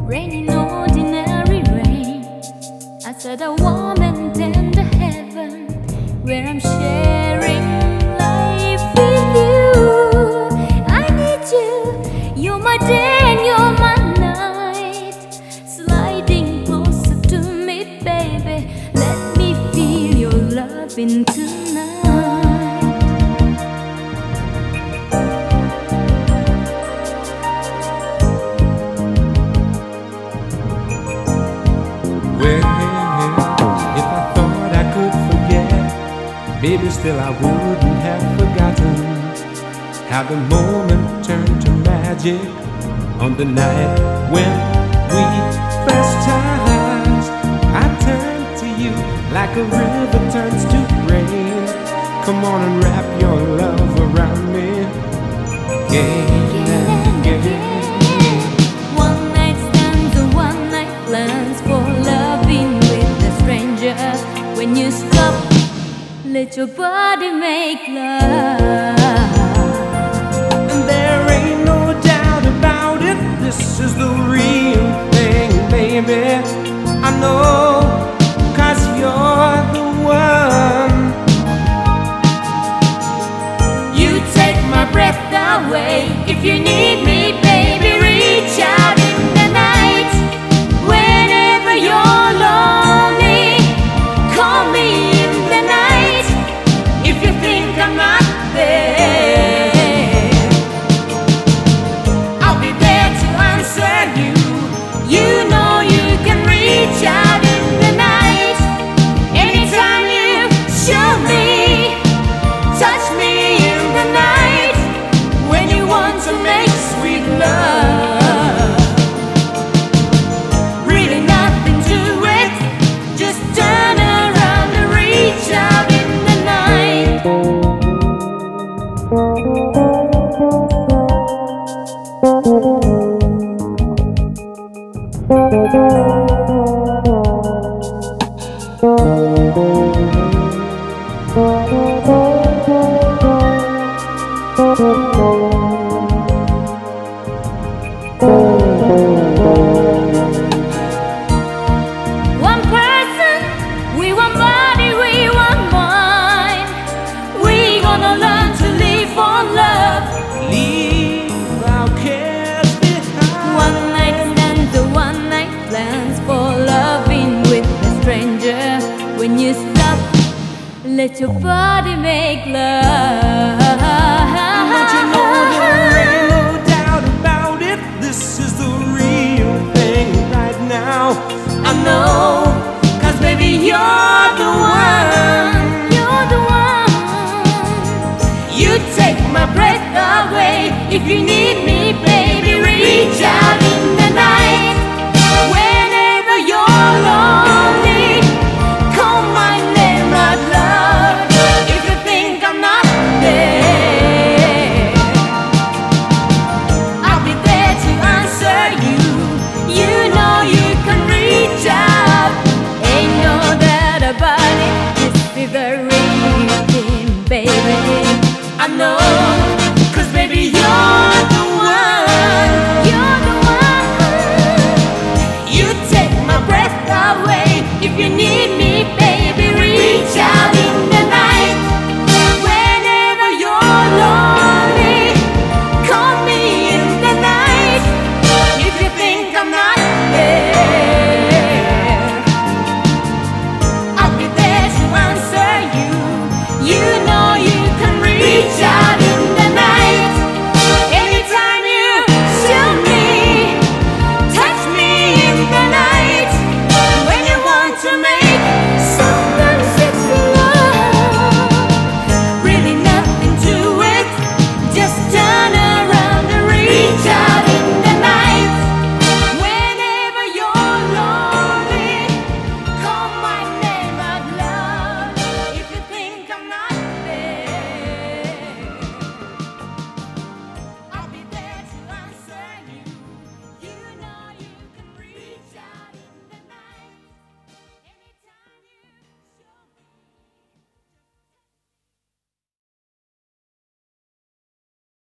Raining ordinary rain. I said a warm and tender heaven where I'm sharing life with you. I need you. You're my day and you're my night. Sliding closer to me, baby. Let me feel your loving tonight. Maybe still I wouldn't have forgotten how the moment turned to magic on the night when we first touched. I turned to you like a river turns to rain. Come on and wrap your love around me. One night stands and one night plans for loving with a stranger. When you stop, let your body make love. And there ain't no doubt about it, this is the real thing, baby. I know, 'cause you're the one. You take my breath away. If you need me, baby, reach out in the night. Whenever you're lonely, call me in the night. If you think I'm not there, I'll be there to answer you. You know you can reach out in the night. Anytime you show me, touch me in the night. When you want to make sweet love, really nothing to it. Just turn around and reach out in the night. One person, we one body, we one mind. We gonna learn to live for love. Leave our cares behind. One night stands or one night plans for loving with a stranger. When you stop, let your body make love.